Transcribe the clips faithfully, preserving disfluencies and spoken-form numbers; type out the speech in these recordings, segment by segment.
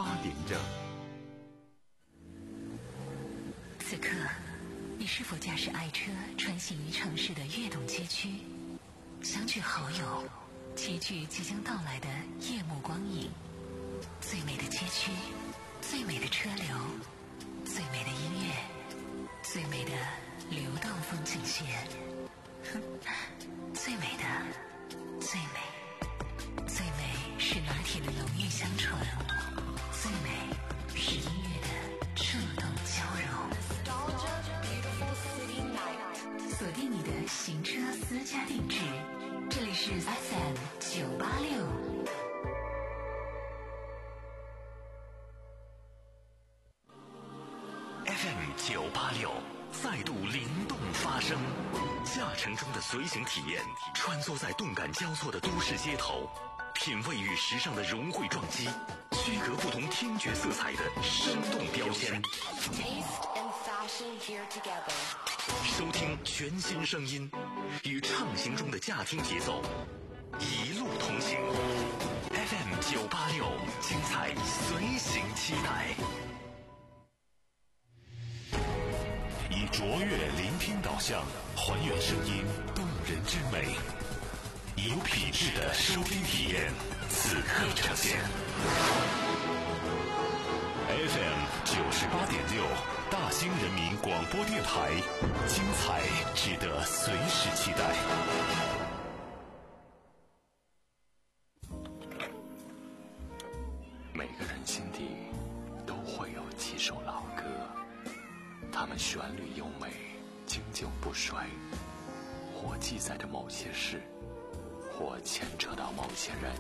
八点整。 此刻，你是否驾驶爱车穿行于城市的跃动街区，相聚好友，齐聚即将到来的夜幕光影？最美的街区，最美的车流，最美的音乐，最美的流动风景线，最美的，最美，最美是拿铁的浓郁香醇，最美是音乐的触动交融。锁定你的行车私家定制，这里是 F M 九八六。 F M 九八六再度灵动发声，驾乘中的随行体验，穿梭在动感交错的都市街头，品味与时尚的融汇撞击，区隔不同听觉色彩的生动标签。收听全新声音，与畅行中的驾听节奏，一路同行。F M 九八六，精彩随行期待。以卓越聆听导向，还原声音动人之美，以有品质的收听体验，此刻呈现。F M 九十八点六，大兴人民广播电台，精彩值得随时期待。每个人心底都会有几首老歌，它们旋律优美，经久不衰，或记载着某些事，或牵扯到某些人。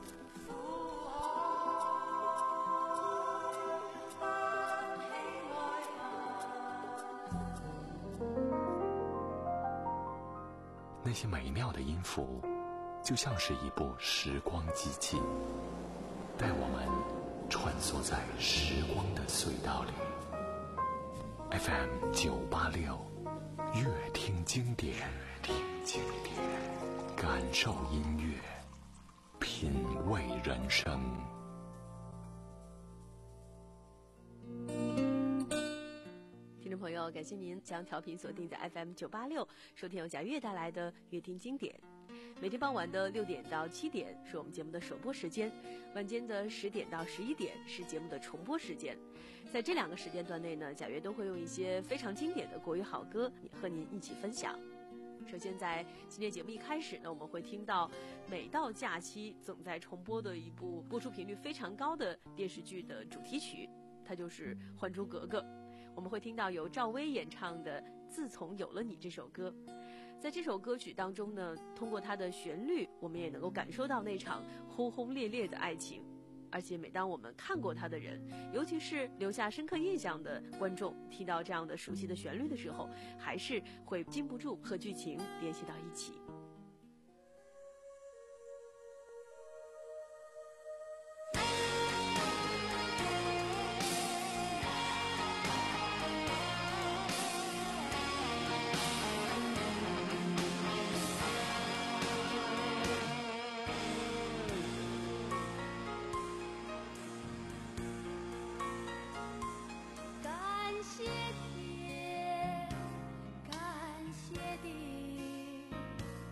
那些美妙的音符，就像是一部时光机器，带我们穿梭在时光的隧道里。F M 九八六，乐听经典，乐听经典，感受音乐，品味人生。 听众朋友，感谢您将调频锁定在 F M 九八六，收听由贾悦带来的乐听经典。每天傍晚的六点到七点是我们节目的首播时间，晚间的十点到十一点是节目的重播时间。在这两个时间段内呢，贾悦都会用一些非常经典的国语好歌和您一起分享。首先在今天节目一开始呢，我们会听到每到假期总在重播的一部播出频率非常高的电视剧的主题曲，它就是《还珠格格》。我们会听到由赵薇演唱的《自从有了你》这首歌。在这首歌曲当中呢，通过它的旋律，我们也能够感受到那场轰轰烈烈的爱情。而且每当我们看过它的人，尤其是留下深刻印象的观众，听到这样的熟悉的旋律的时候，还是会禁不住和剧情联系到一起。 感谢地，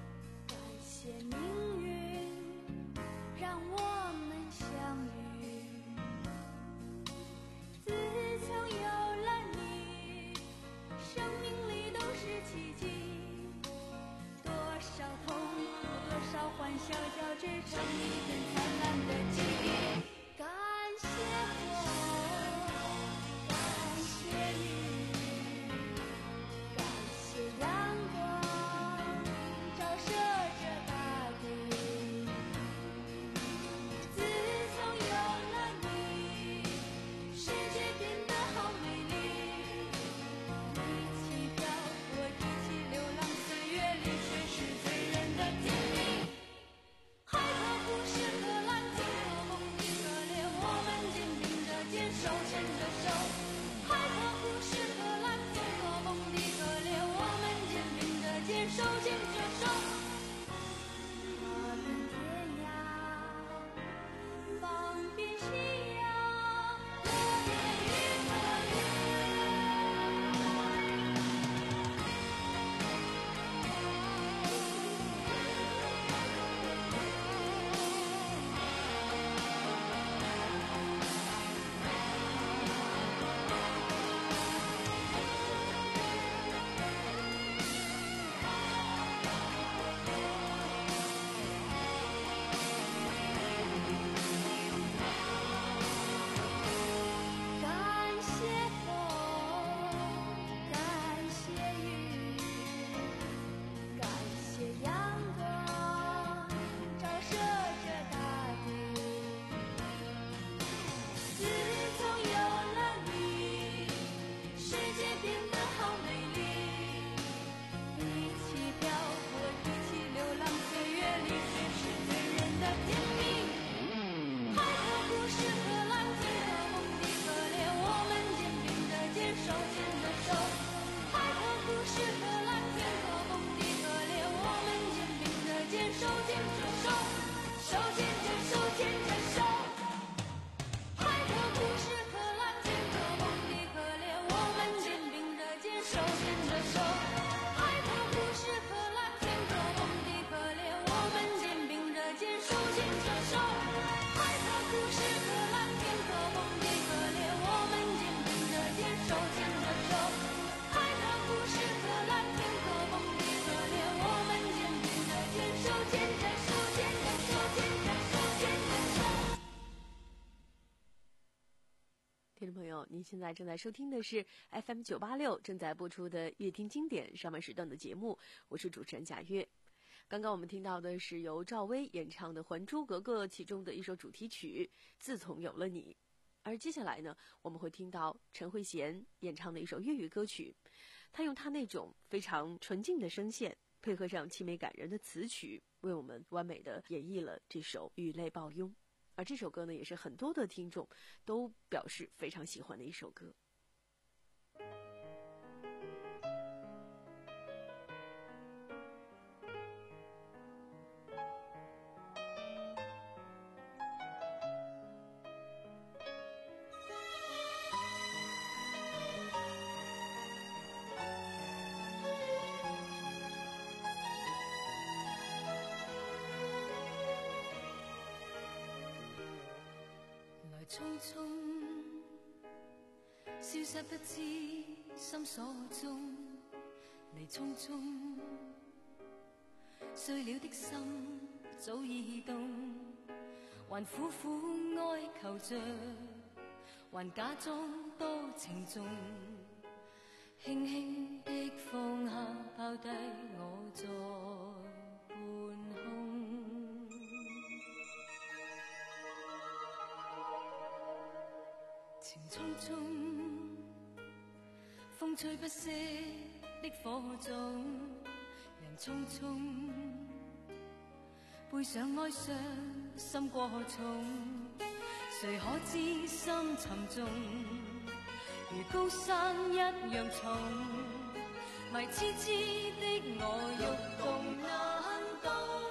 听众朋友，您现在正在收听的是 F M 九八六正在播出的乐听经典上半时段的节目，我是主持人贾月。刚刚我们听到的是由赵薇演唱的《还珠格格》其中的一首主题曲《自从有了你》，而接下来呢，我们会听到陈慧娴演唱的一首粤语歌曲，她用她那种非常纯净的声线，配合上凄美感人的词曲，为我们完美的演绎了这首《雨泪抱拥》。而这首歌呢，也是很多的听众都表示非常喜欢的一首歌。 匆匆消失不知心所蹤，你匆匆碎了的心早已凍，還苦苦哀求着，還假裝多情重，輕輕的放下拋低我在半空。情匆匆，風吹不息的火種，人匆匆，背上哀傷心過重，誰可知心沉重，如高山一樣重，迷痴痴的我欲動難動。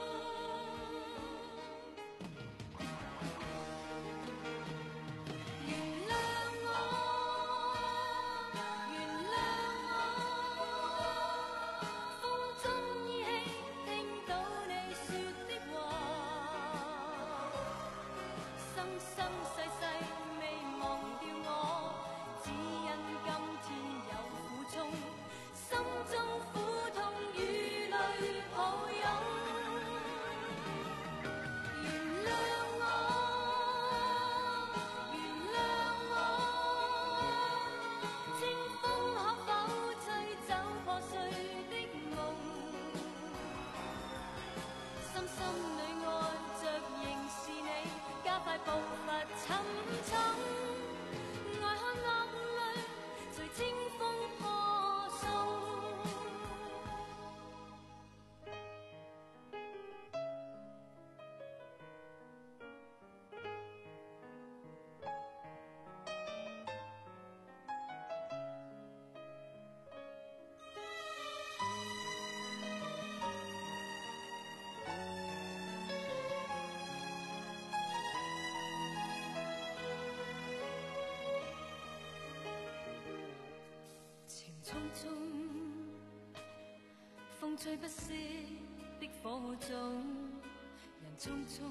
步伐沉重，愛看落淚隨清風破送。風吹不息的火種，人匆匆，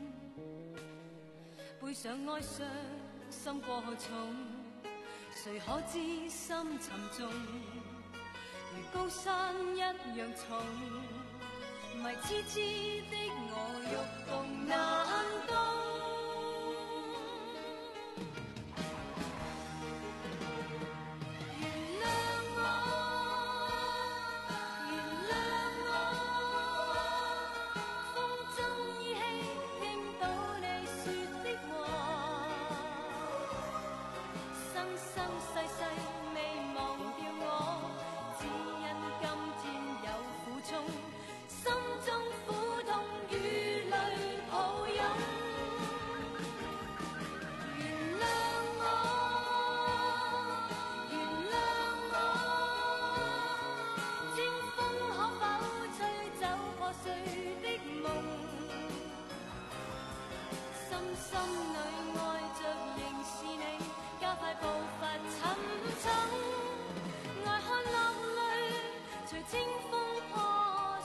背上哀傷心過重，誰可知心沉重，如高山一樣重，迷痴痴的我欲動難動。愛看落淚隨清風破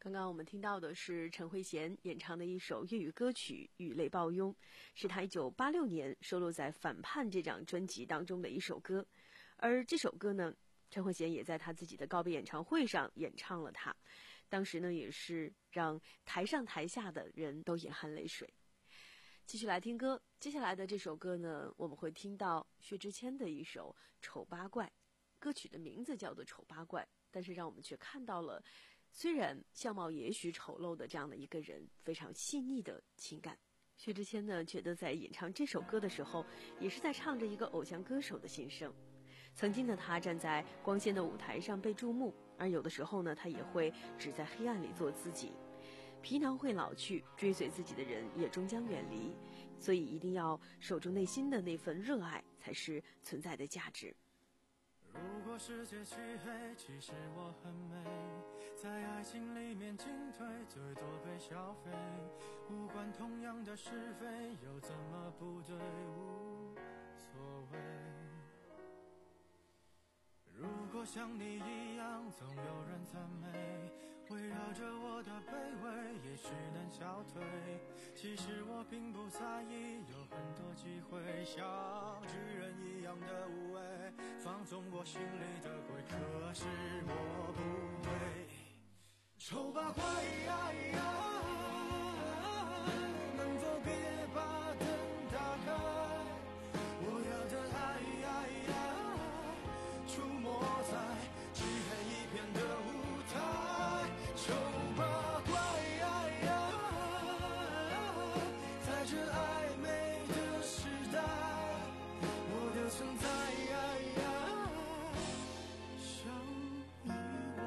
刚刚我们听到的是陈慧娴演唱的一首粤语歌曲《雨泪抱拥》，是她一九八六年收录在《反叛》这张专辑当中的一首歌。而这首歌呢，陈慧娴也在她自己的告别演唱会上演唱了它，当时呢也是让台上台下的人都眼含泪水。继续来听歌，接下来的这首歌呢，我们会听到薛之谦的一首《丑八怪》，歌曲的名字叫做《丑八怪》，但是让我们却看到了虽然相貌也许丑陋的这样的一个人非常细腻的情感。薛之谦呢，觉得在演唱这首歌的时候，也是在唱着一个偶像歌手的心声。曾经的他站在光鲜的舞台上被注目，而有的时候呢，他也会只在黑暗里做自己。皮囊会老去，追随自己的人也终将远离，所以一定要守住内心的那份热爱，才是存在的价值。 如果世界漆黑，其实我很美，在爱情里面进退，最多被消费，无关同样的是非，又怎么不对，无所谓。如果像你一样，总有人赞美，围绕着我的卑微，也许能消退。其实我并不在意，有很多机会，像巨人一样的无畏，放纵我心里的鬼，可是我不会。丑八怪呀，能否别把灯打开？我要的爱出没在漆黑一片的舞台，丑八怪在这暧昧的时代，我的存在像意外。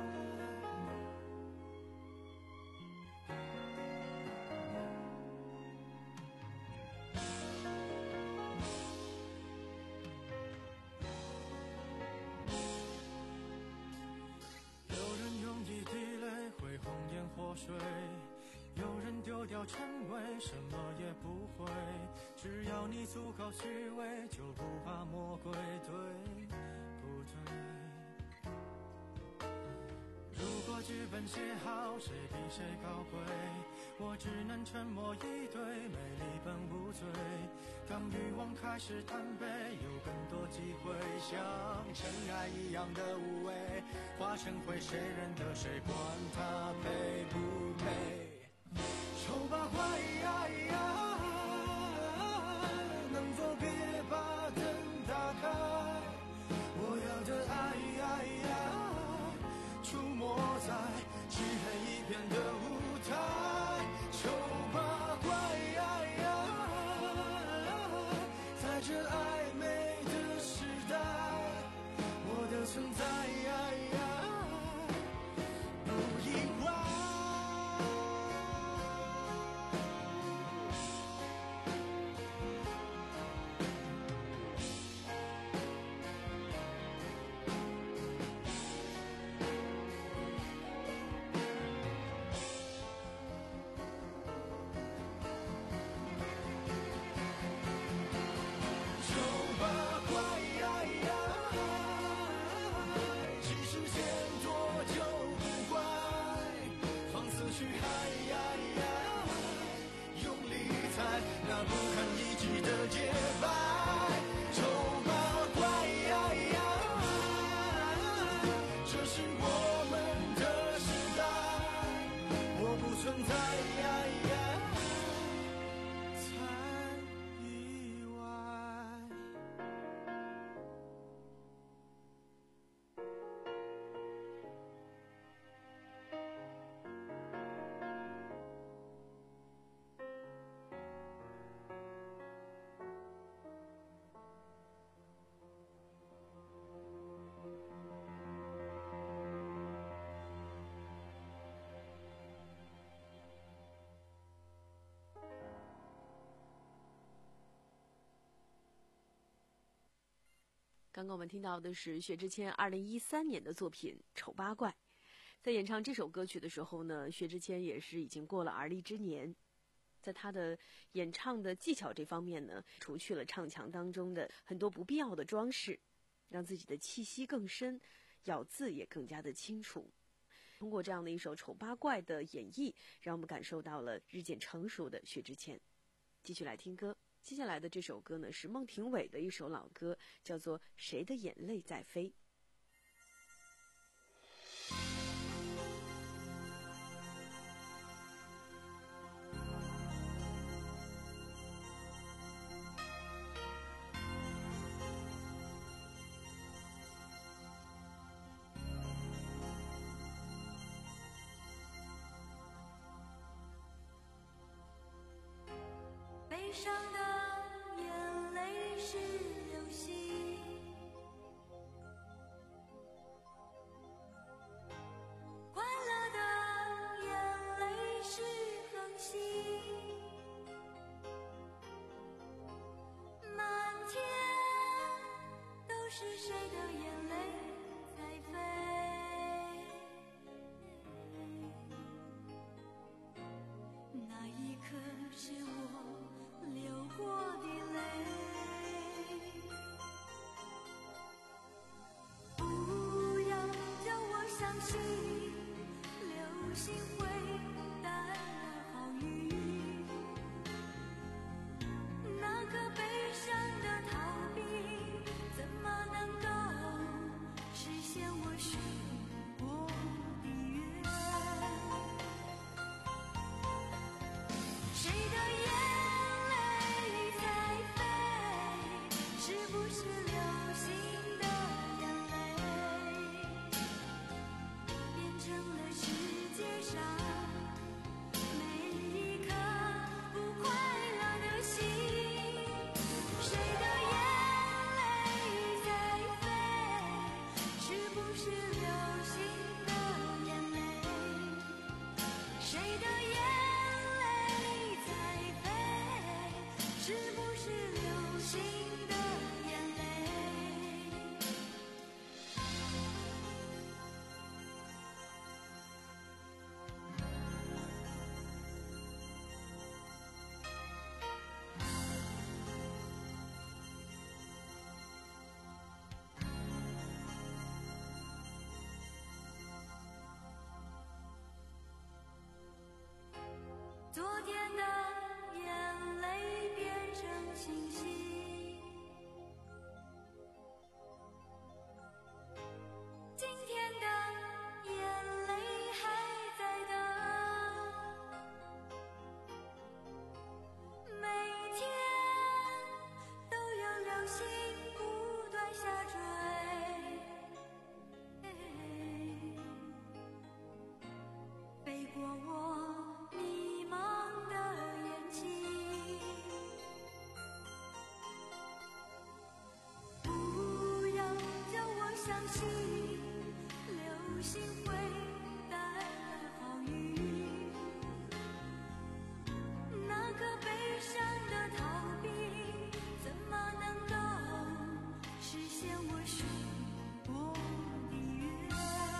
红颜祸水，有人丢掉称谓，什么也不会，只要你足够虚伪，就不怕魔鬼，对不对？如果剧本写好，谁比谁高贵，我只能沉默以对，美丽本无罪。当欲望开始贪杯，有更多机会，像尘埃一样的无畏，化成灰，谁认得谁，管他配不配。丑八怪能否别把灯打开？我要的爱出没在漆黑一片的舞台，丑八怪在这暧昧的时代，我的存在不意外。那不堪一击的洁白，丑八怪，这是我们的时代，我不存在才意外。 刚刚我们听到的是薛之谦二零一三年的作品《丑八怪》。在演唱这首歌曲的时候呢，薛之谦也是已经过了而立之年，在他的演唱的技巧这方面呢，除去了唱腔当中的很多不必要的装饰，让自己的气息更深，咬字也更加的清楚。 通过这样的一首《丑八怪》的演绎，让我们感受到了日渐成熟的薛之谦。继续来听歌，接下来的这首歌呢是孟庭苇的一首老歌，叫做《谁的眼泪在飞》。 悲伤的眼泪是流星，快乐的眼泪是恒星，满天都是谁的眼泪在飞，那一刻是我流过的泪，不要叫我相信流星会带来好运，那个悲伤的逃避怎么能够实现我许过的愿？谁的眼是不是流星的眼泪，变成了世界上每一颗不快乐的心？谁的眼泪在飞？是不是流星的眼泪？谁的眼泪在飞？是不是流星的眼泪？昨天的眼泪变成星星，今天的眼泪还在等，每天都有流星不断下坠，飞过我迷茫的眼睛，不要叫我相信流星会带来好运，那个悲伤的逃避怎么能够实现我许过的愿？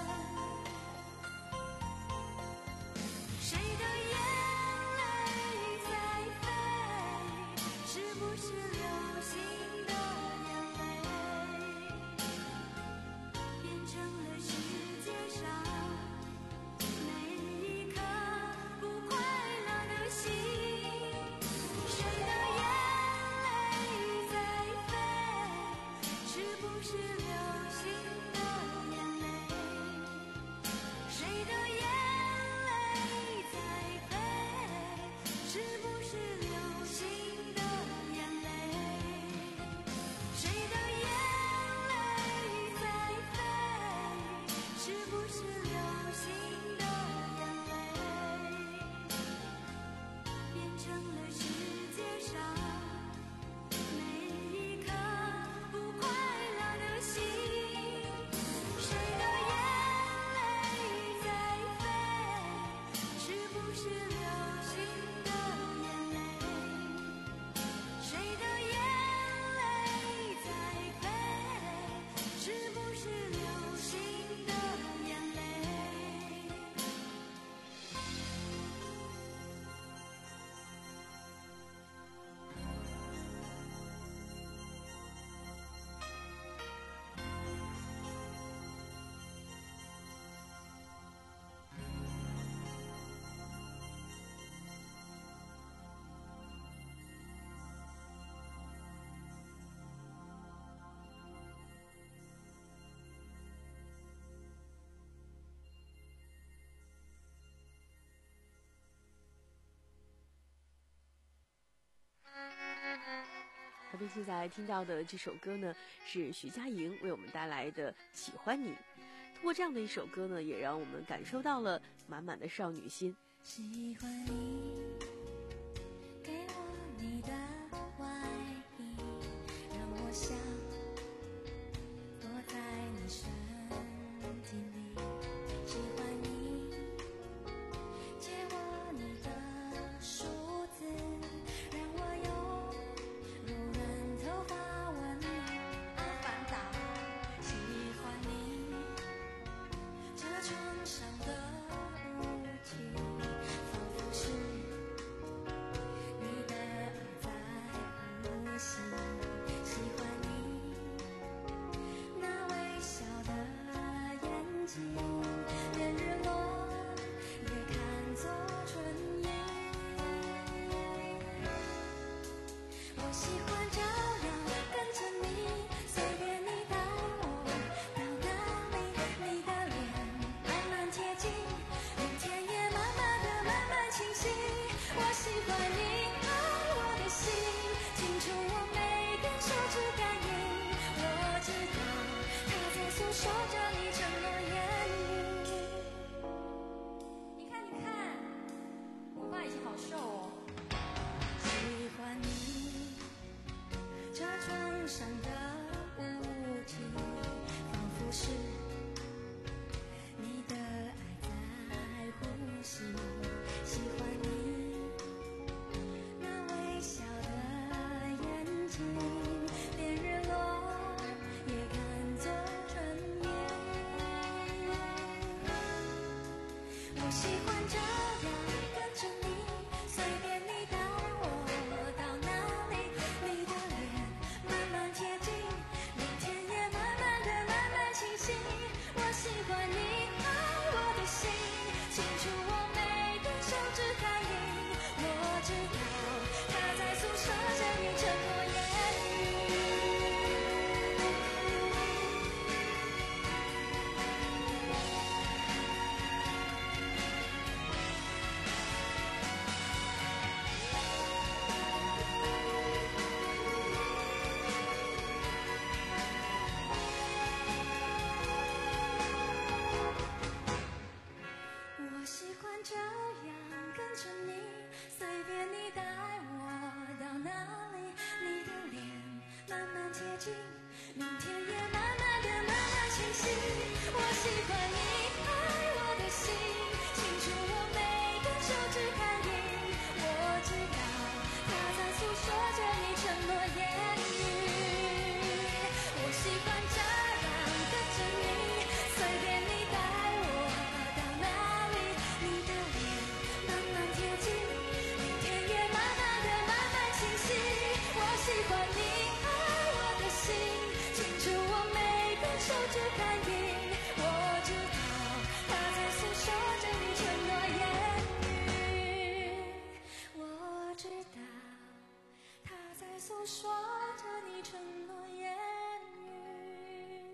谁的眼泪在飞？是不是流星的眼泪？变调频现在听到的这首歌呢，是徐佳莹为我们带来的《喜欢你》。通过这样的一首歌呢，也让我们感受到了满满的少女心。 喜欢你，给我你的外衣，让我想躲在你身体里。喜欢你，借我你的梳子，让我用柔软头发温暖阿凡达。喜欢你，这床上的雾气，仿佛是你的爱在呼吸。喜欢你那微笑的眼睛，连日落也看作春意。我喜欢这样跟着你，随便你带我到哪里，你的脸慢慢贴近，连天也慢慢的慢慢清晰。我喜欢你爱我的心，清楚我每根手指感应。我知道它在诉说着你承诺言语。你看你看，我爸以前好瘦哦。喜欢你这床上的雾气，仿佛是你的爱在呼吸。喜欢你那微笑的眼睛，连日落也看作春意。我喜欢这样跟着你，随便你带我到哪里，你的脸慢慢贴近，连天也慢慢的慢慢清晰。我喜欢你爱我的心，清楚我每根手指感应。我知道它在诉说着你承诺言语。我喜欢这样跟着你，随便你带我到哪里，你的脸慢慢贴近，明天也慢慢的慢慢清晰。我喜欢你爱我的心，清楚我每根手指感应。我知道它在诉说着你承诺言语。我喜欢这样跟着你，随便你带我到哪里，你的脸慢慢贴近，明天也慢慢的慢慢清晰。我喜欢你爱我的心，清楚我每根手指感应。我知道它在诉说着你承诺言语。我知道它在诉说着你承诺言语。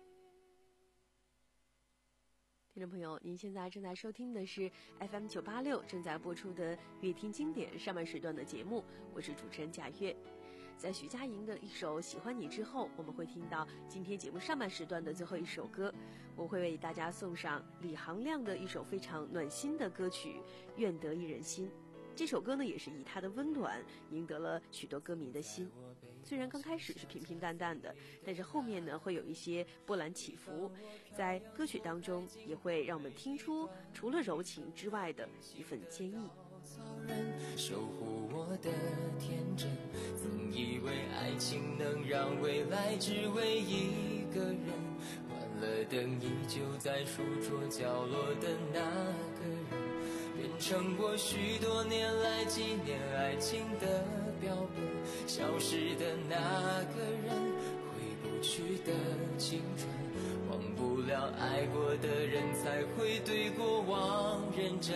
听众朋友，您现在正在收听的是 F M 九八六正在播出的《乐听经典》上半时段的节目，我是主持人贾月。在徐佳莹的一首《喜欢你》之后，我们会听到今天节目上半时段的最后一首歌，我会为大家送上李行亮的一首非常暖心的歌曲《愿得一人心》。这首歌呢，也是以它的温暖赢得了许多歌迷的心。虽然刚开始是平平淡淡的，但是后面呢会有一些波澜起伏，在歌曲当中也会让我们听出除了柔情之外的一份坚毅。 草人守护我的天真，曾以为爱情能让未来只为一个人，关了灯依旧在书桌角落的那个人，变成我许多年来纪念爱情的标本，消失的那个人，回不去的青春，忘不了爱过的人，才会对过往认真。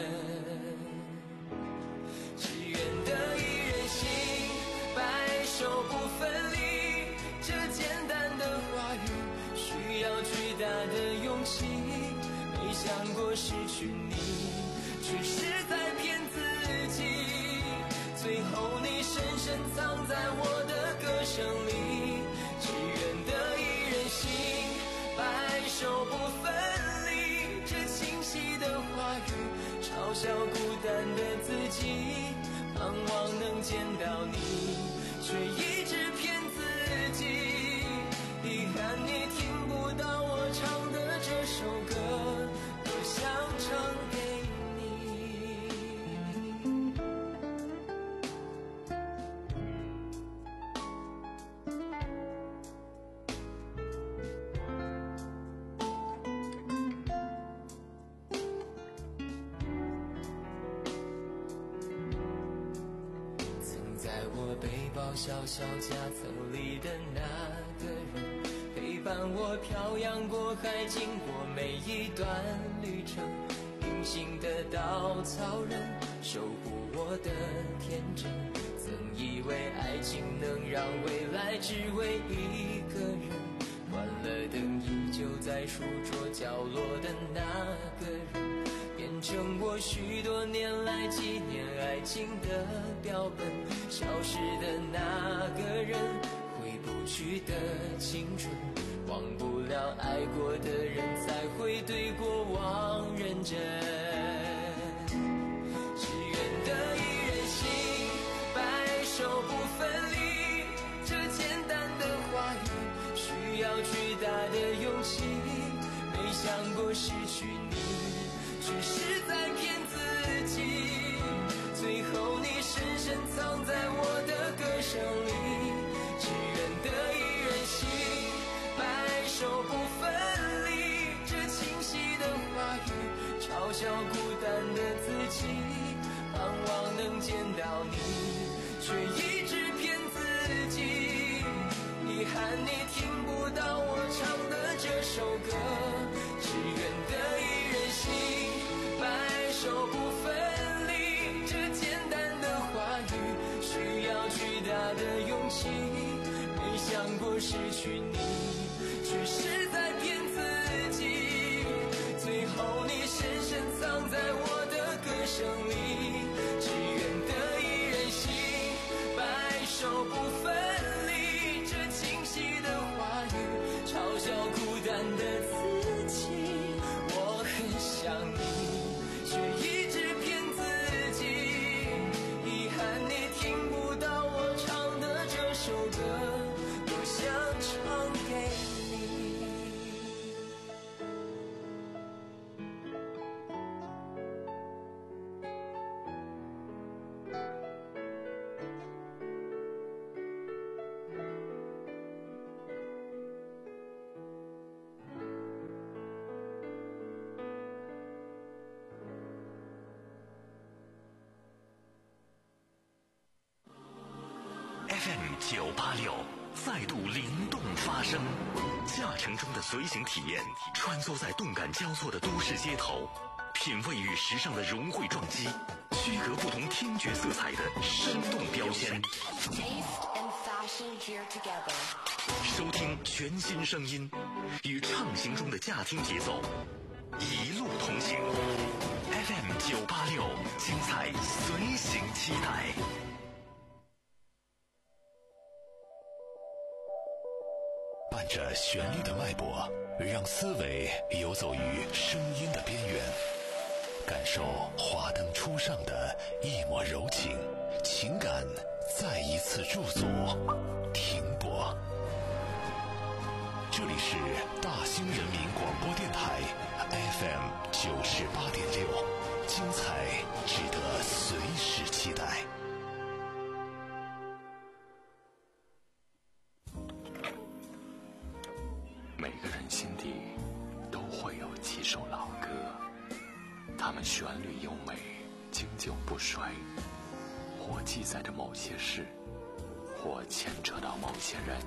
只愿得一人心，白首不分离，这简单的话语需要巨大的勇气，没想过失去你，只是在骗自己，最后你深深藏在我的歌声声里，只愿得一人心，白首不分离。这清晰的话语，嘲笑孤单的自己，盼望能见到你，却一直骗自己。遗憾你听不到我唱的这首歌，多想唱给小小夹层里的那个人，陪伴我漂洋过海，经过每一段旅程。隐形的稻草人，守护我的天真。曾以为爱情能让未来只为一个人，关了灯依旧在书桌角落的那个人，变成我许多年来纪念爱情的标本。消失的那个人，回不去的青春，忘不了爱过的人，才会对过往认真。只愿得一人心，白首不分离。这简单的话语，需要巨大的勇气。没想过失去你，却是在骗自己。最后你深深藏在我的歌声里，只愿得一人心，白首不分离。这清晰的话语，嘲笑孤单的自己，盼望能见到你，却一直骗自己。遗憾你听不到我唱的这首歌，只愿得一人心，白首不分离。需要巨大的勇气，没想过失去你，却是在骗自己。最后你深深藏在我的歌声里，只愿得一人心，白首不分离。这清晰的话语，嘲笑孤单的自己。我很想你，却一直骗自己。遗憾你听不到我唱的这首歌，多想唱给你。 F M 九八六再度灵动发声，驾乘中的随行体验，穿梭在动感交错的都市街头，品味与时尚的融汇撞击，区隔不同听觉色彩的生动标签。收听全新声音，与畅行中的驾听节奏，一路同行。F M 九八六，精彩随行期待。伴着旋律的脉搏，让思维游走于声音的边缘，感受华灯初上的一抹柔情，情感再一次驻足停泊。这里是大兴人民广播电台 F M 九十八点六，精彩值得随时期待。每个人心底都会有几首老歌，它们旋律优美，经久不衰，或记载着某些事，或牵扯到某些人。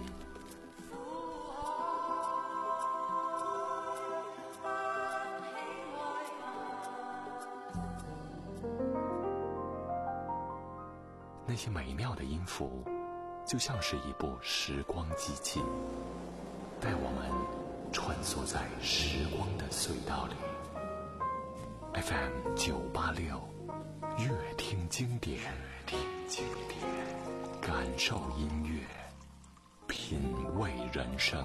那些美妙的音符，就像是一部时光机器，带我们穿梭在时光的隧道里。F M 九八六，乐听经典，听经典，感受音乐。 味人生。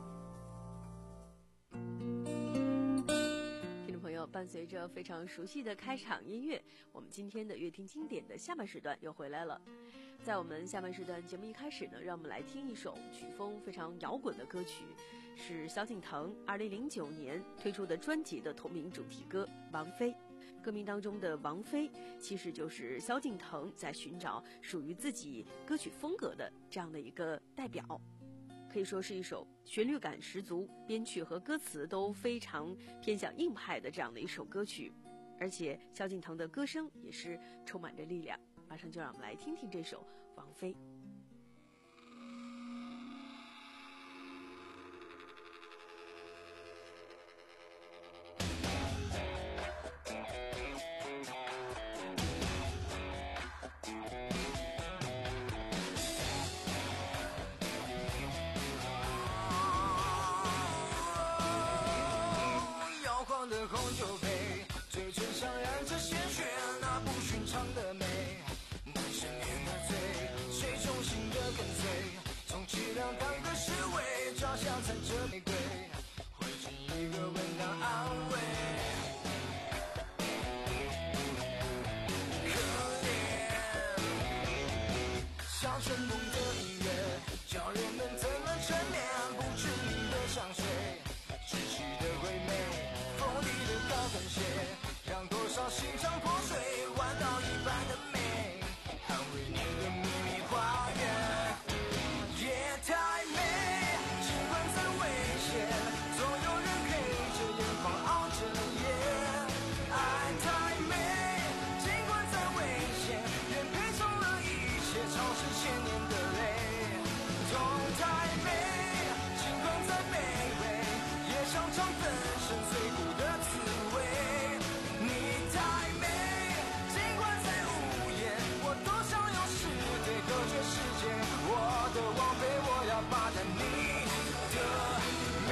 听众朋友，伴随着非常熟悉的开场音乐，我们今天的乐听经典的下半时段又回来了。在我们下半时段节目一开始呢，让我们来听一首曲风非常摇滚的歌曲，是萧敬腾二零零九年推出的专辑的同名主题歌《王菲》。歌名当中的王菲其实就是萧敬腾在寻找属于自己歌曲风格的这样的一个代表，可以说是一首旋律感十足，编曲和歌词都非常偏向硬派的这样的一首歌曲，而且萧敬腾的歌声也是充满着力量。马上就让我们来听听这首王菲。 摇晃的红酒杯，嘴唇上染着鲜血，那不寻常的美。难赦免的罪，谁忠心的跟随？充其量当个侍卫，抓下残着玫瑰，会是一个吻当安慰。可怜，像春梦的音乐，叫人们怎么沉眠？不知名的香水，窒息的唯美，锋利的高跟鞋，让多少心肠破碎，弯道一般的美，捍卫你的秘密花园。夜太美，尽管再危险，总有人黑着眼眶熬着夜。爱太美，尽管再危险，愿配送了一切，潮湿千年的泪。痛太美，尽管再卑微，也常常粉身碎骨的滋味。你太美，尽管再无言，我多想用诗对隔绝世界。我的王妃，我要霸占你的美。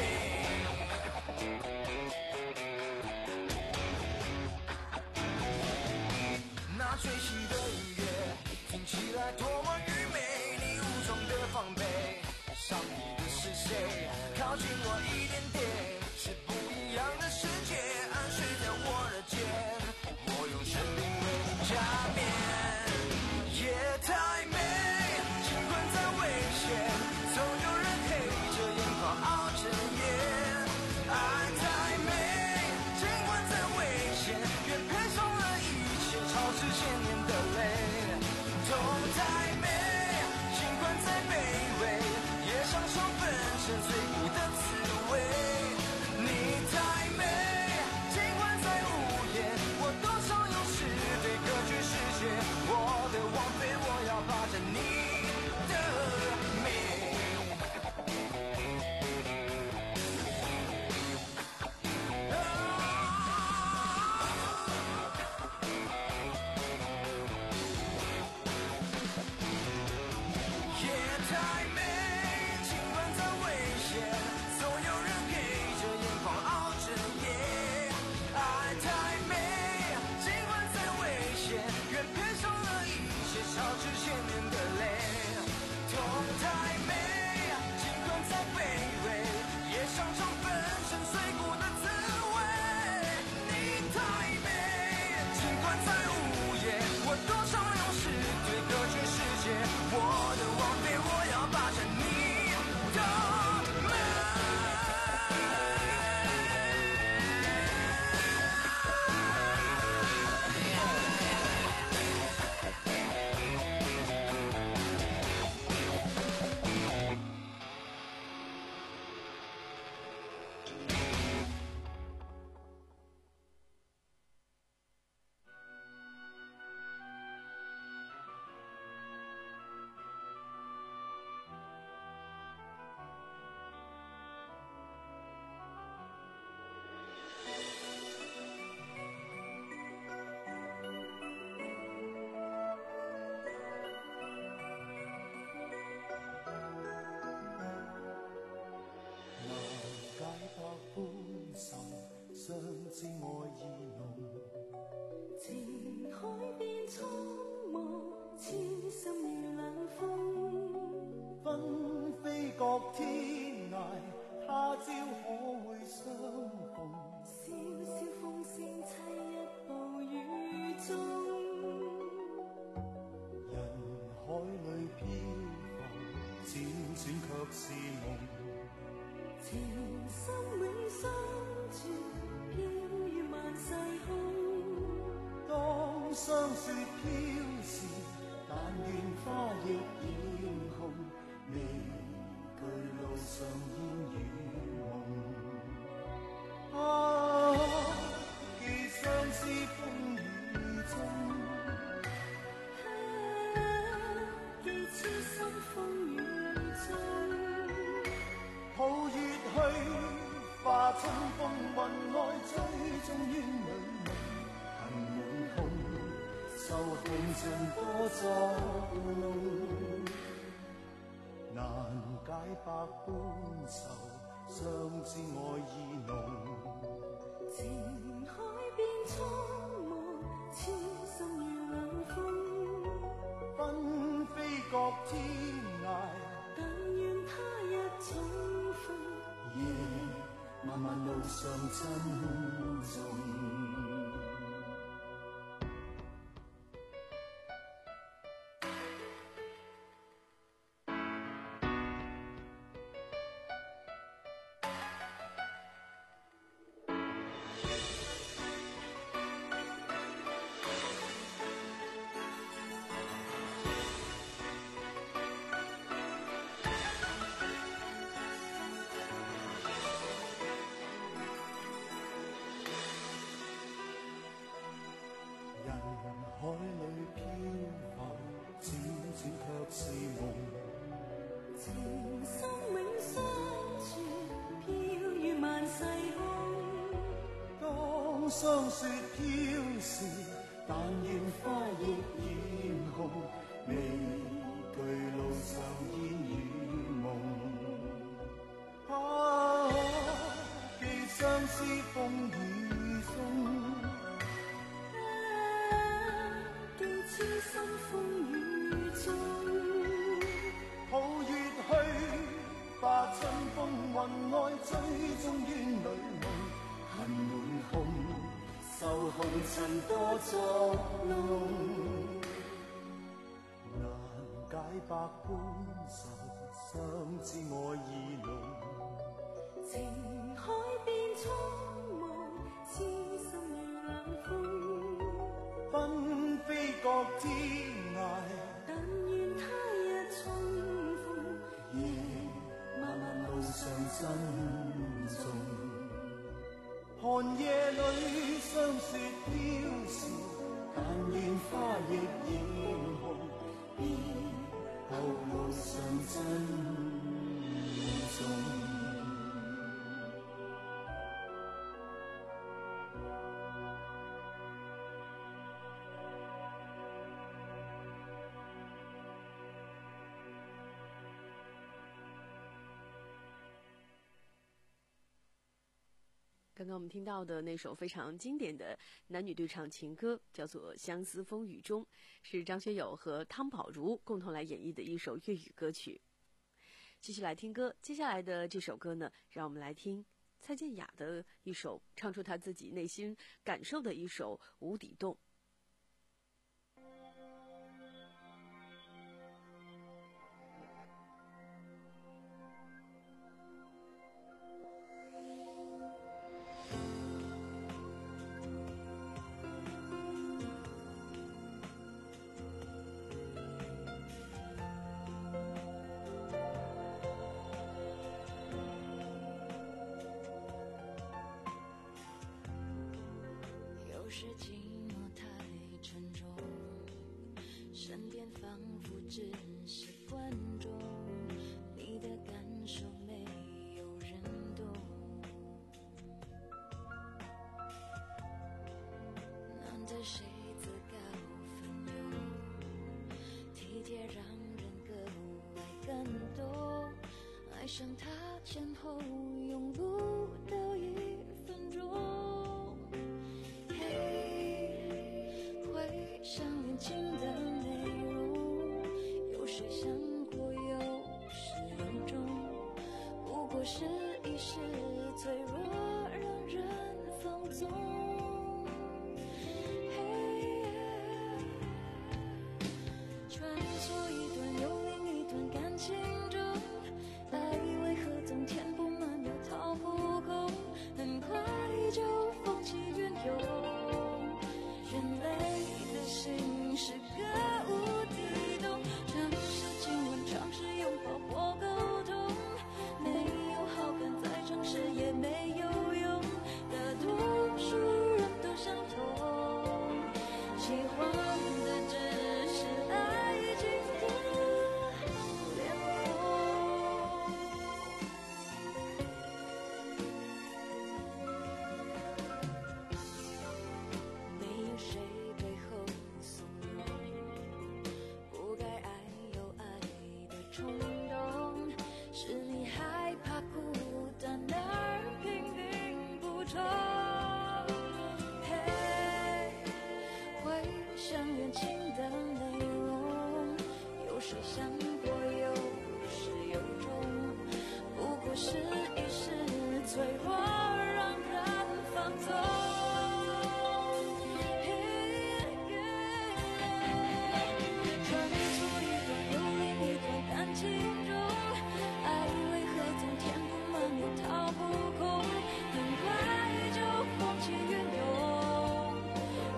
那最新的音乐听起来多么愚昧，你无从的防备，上你的是谁？靠近我一点点，是不一样的世界，安睡在我的肩，我用生命为你加冕。夜太美，尽管再危险，总有人黑着眼眶熬着夜。爱太美，尽管再危险，愿配送了一切，潮湿千年的泪。痛太美，尽管再卑微，也享受粉身碎骨的滋味。你太美，尽管再无言，我多想用诗对隔绝世界。 是夢。 情深永相存，飄於萬世空。 當霜雪飄時，但願花亦染紅，未懼路上煙雨夢。啊，既相思風雨中， 既痴心風雨中。 抱月去，化春風雲外，追蹤煙裏夢，恨滿胸，受紅塵多作弄，難解百般愁，相知愛意濃。 情海變蒼茫，痴心如冷風， 紛飛各天涯， 但願他日重逢。 夜漫漫路上珍重。海裏漂浮，漸漸卻是夢。 情深永相存，飄於萬世空。 當霜雪飄時，但願花亦染紅，未懼路上煙雨夢。啊，既相思風雨中。 痴心風雨中， 抱月去，化春風雲外，追蹤煙裏夢，恨滿胸，受紅塵多作弄，難解百般愁，相知愛意濃。 情海變蒼茫，痴心如冷風， 紛飛各天涯， 但願他日重逢。 夜漫漫路上珍重，寒夜裏霜雪飄時，但願花亦染紅，別後路上珍重。 刚刚我们听到的那首非常经典的男女对唱情歌，叫做《相思风雨中》，是张学友和汤宝如共同来演绎的一首粤语歌曲。继续来听歌，接下来的这首歌呢，让我们来听蔡健雅的一首唱出她自己内心感受的一首《无底洞》。 有时寂寞太沉重，身边仿佛只是观众，你的感受没有人懂。难得谁自告奋勇，体贴让人格外感动，爱上他前后用不到一分钟。像恋情的内容，有谁想过有始有终，不过是一时脆弱让人放纵。穿梭一段又另一段感情中，爱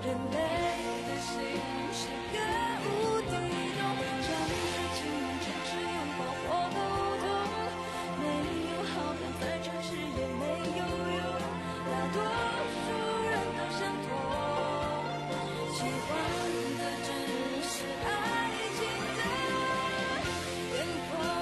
人类的心是个无底洞，像是情人只是拥抱或沟通，没有好感在城市也没有用，大多数人都相同，喜欢的只是爱情的天空。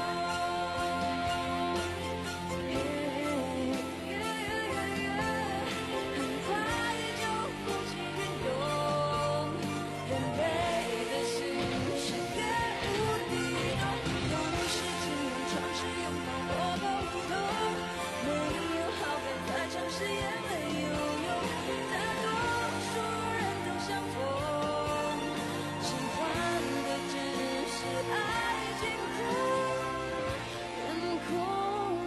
很快就风起云涌，人类的心是个无底洞，都是情人尝试拥抱或沟通，没有好感在城市也没有用，大多数人都相同，喜欢的只是爱情的天空。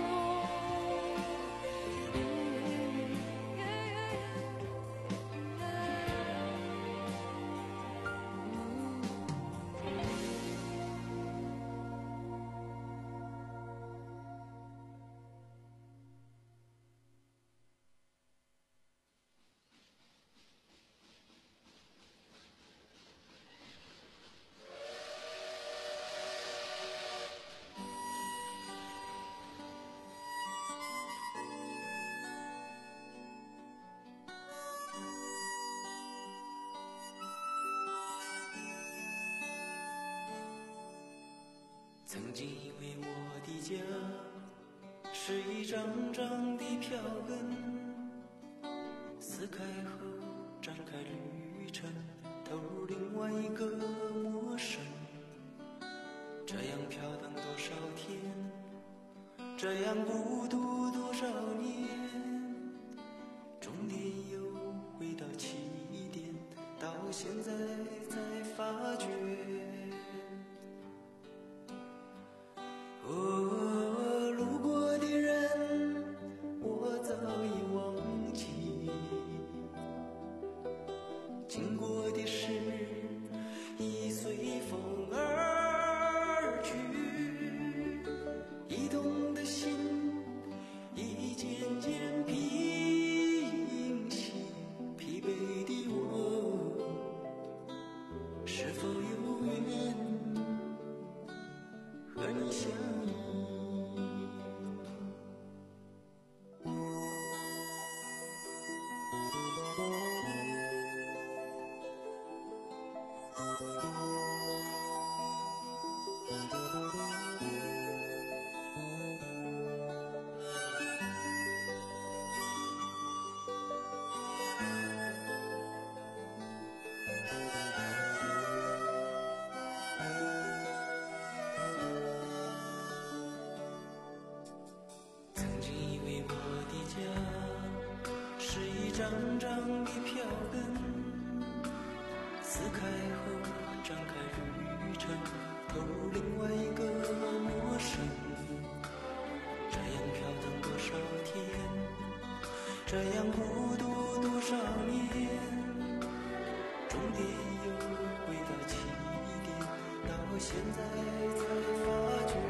曾经以为我的家是一张张的票根，撕开后展开旅程，投入另外一个陌生。这样飘荡多少天，这样孤独多少年，终点又回到起点，到现在才发觉。哦，路过的人我早已忘记，经过的事已随风而去，移动的心已渐渐平息，疲惫的我是否有缘和你相依。曾经以为我的家是一张张的票根，撕开后展开旅程，投入另外一个陌生。这样飘荡多少天，这样孤独多少年，终点又回到起点，到现在才发觉。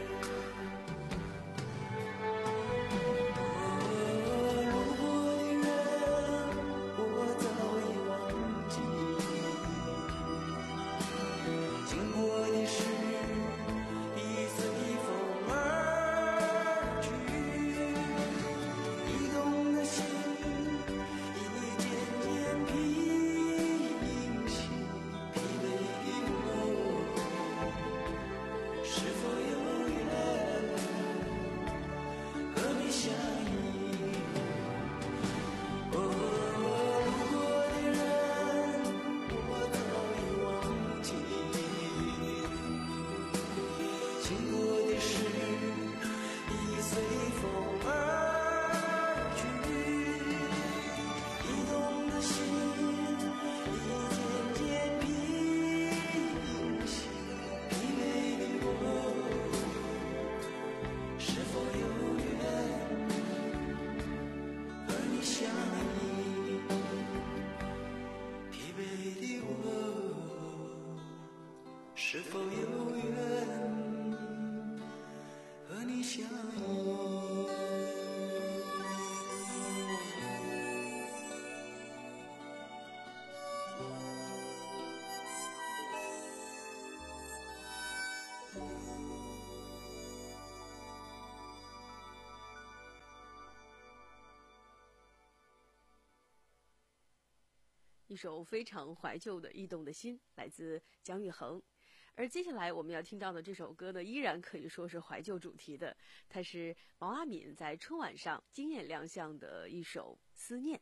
是否有缘和你相依？ 一首非常怀旧的《驿动的心》，来自姜育恒。而接下来我们要听到的这首歌呢，依然可以说是怀旧主题的，它是毛阿敏在春晚上惊艳亮相的一首《思念》。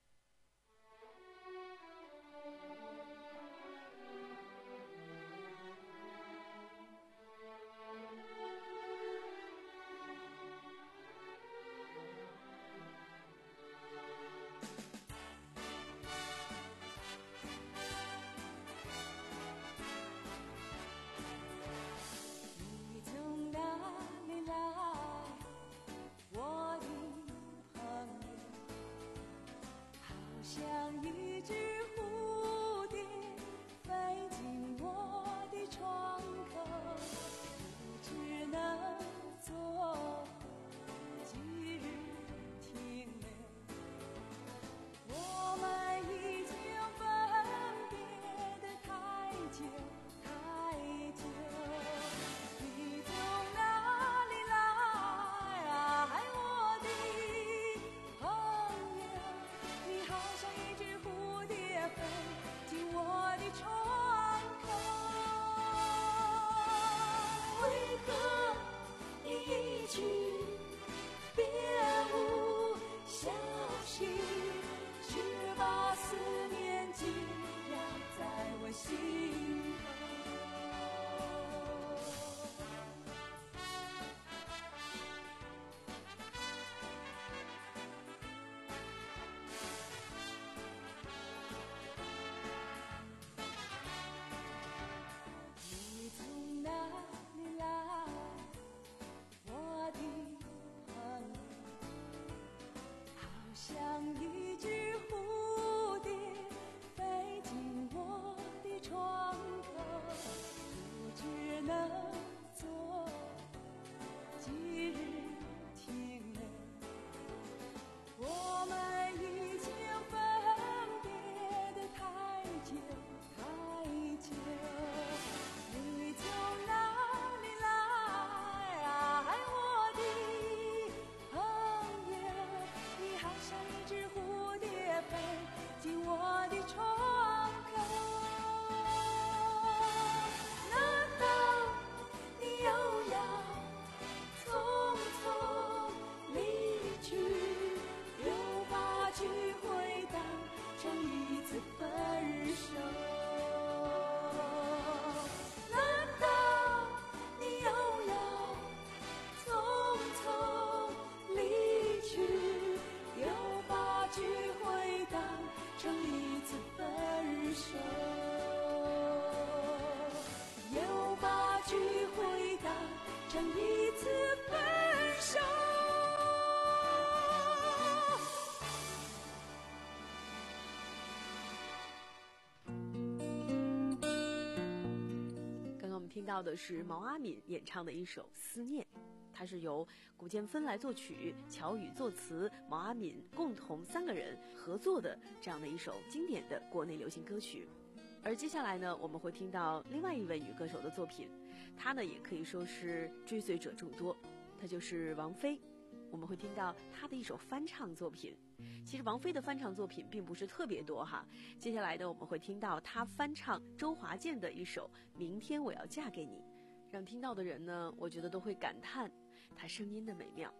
听到的是毛阿敏演唱的一首《思念》，它是由古建芬来作曲，乔羽作词，毛阿敏共同三个人合作的这样的一首经典的国内流行歌曲。而接下来呢，我们会听到另外一位女歌手的作品，她呢也可以说是追随者众多，她就是王菲。我们会听到她的一首翻唱作品。其实王菲的翻唱作品并不是特别多哈，接下来呢我们会听到她翻唱周华健的一首《明天我要嫁给你》，让听到的人呢，我觉得都会感叹她声音的美妙。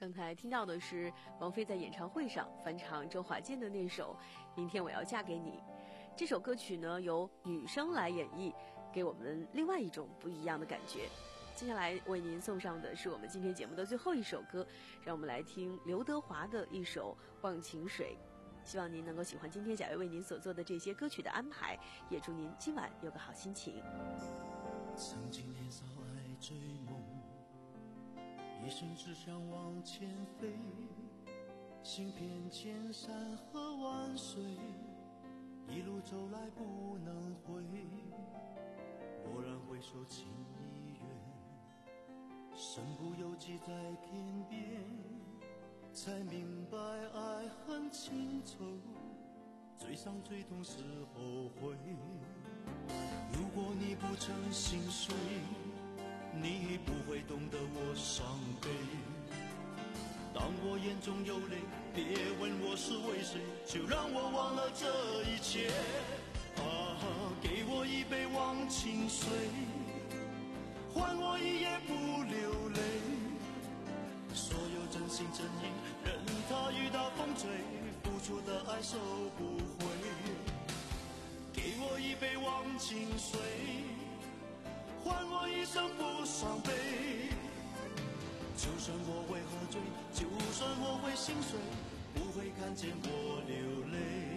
刚才听到的是王菲在演唱会上翻唱周华健的那首《明天我要嫁给你》。这首歌曲呢由女生来演绎，给我们另外一种不一样的感觉。接下来为您送上的是我们今天节目的最后一首歌，让我们来听刘德华的一首《忘情水》。希望您能够喜欢今天贾月为您所做的这些歌曲的安排，也祝您今晚有个好心情。 曾经年少爱追梦，一生只想往前飞，行遍千山和万水，一路走来不能回。蓦然回首情已远，身不由己在天边，才明白爱恨情仇，最伤最痛是后悔。如果你不曾心碎，你不会懂得我伤悲。当我眼中有泪，别问我是为谁，就让我忘了这一切。啊，给我一杯忘情水，换我一夜不流泪。所有真心真意，任它雨打风吹，付出的爱收不回。给我一杯忘情水，换我一生不伤悲。就算我会喝醉，就算我会心碎，不会看见我流泪。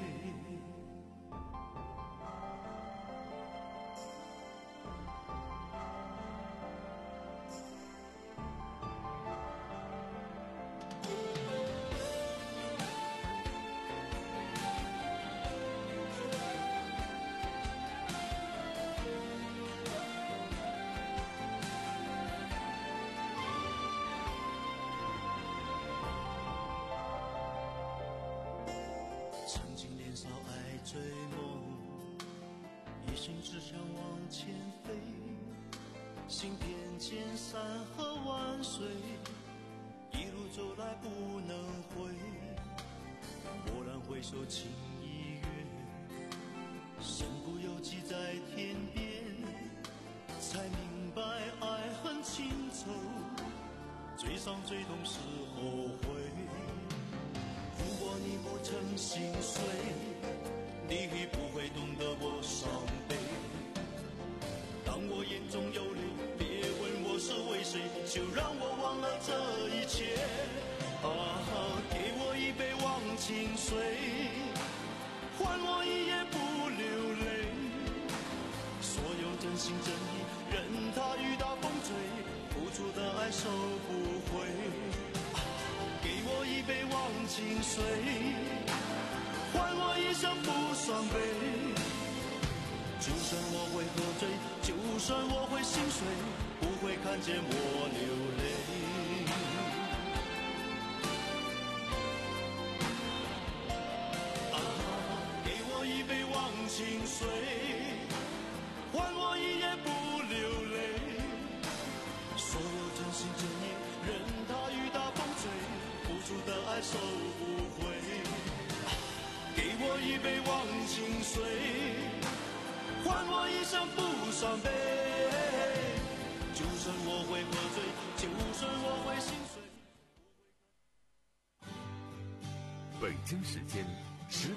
曾经年少爱追梦，一心只想往前飞，行遍千山和万水，一路走来不能回。蓦然回首情已远，身不由己在天边，才明白爱恨情仇，最伤最痛是后悔。如果你不曾心碎，你不会懂得我伤悲。当我眼中有泪，别问我是为谁，就让我忘了这一切。啊，给我一杯忘情水，换我一夜不流泪。所有真心真意，任它雨打风吹，付出的爱收不回。给我一杯忘情水，换我一生不伤悲。就算我会喝醉，就算我会心碎，不会看见我流泪。啊，给我一杯忘情水，换我一夜不流泪。所有真心真意，任它雨打风吹，付出的爱收不回。给我一杯忘情水，换我一生不伤悲。就算我会喝醉，就算我会心碎。 北京时间